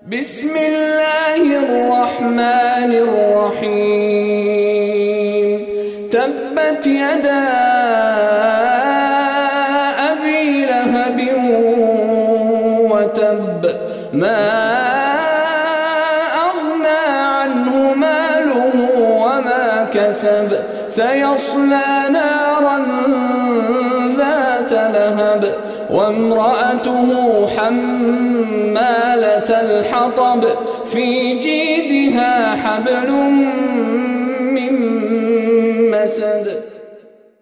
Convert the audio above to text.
بسم الله الرحمن الرحيم تبت يدا أبي لهب وتب ما أغنى عنه ماله وما كسب سيصلى نارا ذات لهب وامرأته حمالة الحطب في جيدها حبل